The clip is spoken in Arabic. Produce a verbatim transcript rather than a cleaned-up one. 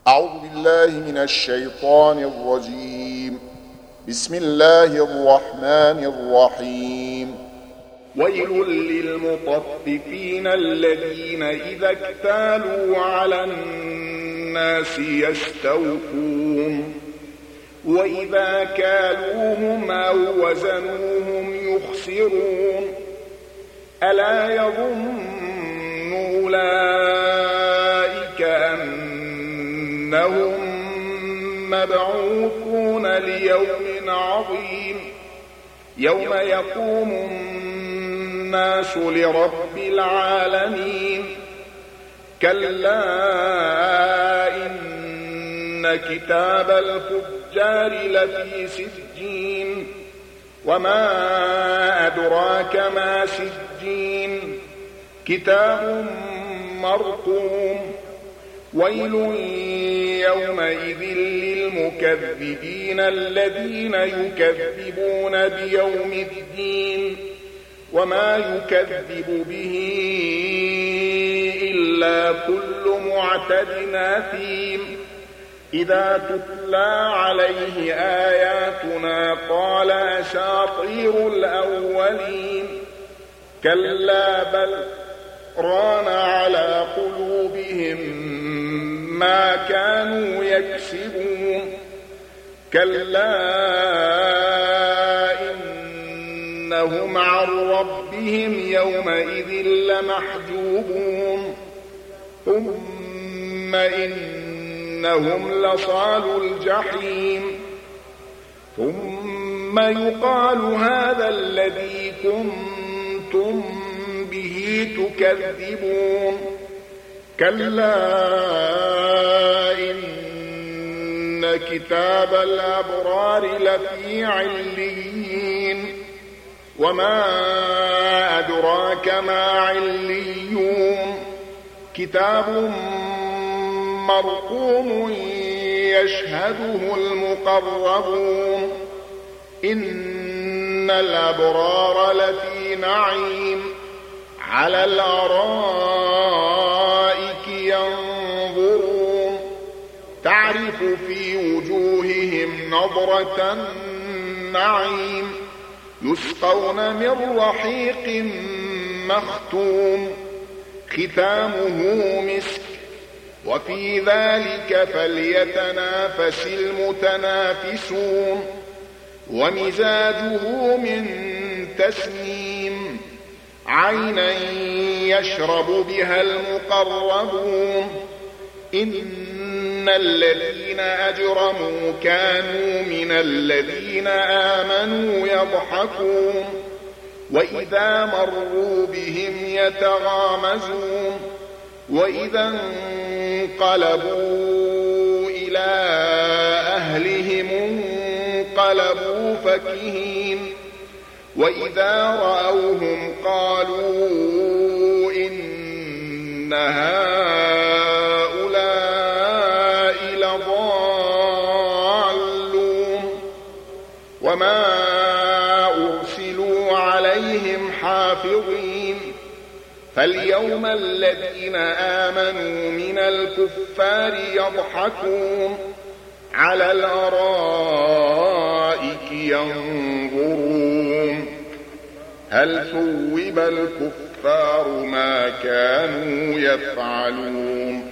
أعوذ بالله من الشيطان الرجيم. بسم الله الرحمن الرحيم. ويل للمطففين الذين إذا اكتالوا على الناس يستوفون وإذا كالوهم أو وزنوهم يخسرون ألا يظن أولئك أنهم مبعوثون ليوم عظيم يوم يقوم الناس لرب العالمين كلا إن كتاب الفجار لفي سجين وما أدراك ما سجين كتاب مرقوم ويل يومئذ للمكذبين الذين يكذبون بيوم الدين وما يكذب به إلا كل معتد أثيم إذا تتلى عليه آياتنا قال أساطير الأولين كلا بل ران على قلوبهم ما كانوا يكسبون كلا إنهم عن ربهم يومئذ لمحجوبون ثم إنهم لصالوا الجحيم ثم يقال هذا الذي كنتم به تكذبون كلا إن كتاب الأبرار لفي عليين وما أدراك ما عليون كتاب مرقوم يشهده المقربون إن الأبرار لفي نعيم على الأرائك ينظرون تعرف في وجوههم نضرة النعيم يسقون من رحيق مختوم ختامه مسك وفي ذلك فليتنافس المتنافسون ومزاجه من تسنيم عينا يشرب بها المقربون إن الذين أجرموا كانوا من الذين آمنوا يضحكون وإذا مروا بهم يتغامزون وإذا انقلبوا إلى أهلهم انقلبوا فكهين وإذا رأوهم قالوا إن هؤلاء لضالون وما أرسلوا عليهم حافظين فاليوم الذين آمنوا من الكفار يضحكون على الأرائك ينظرون هل ثوب الكفار ما كانوا يفعلون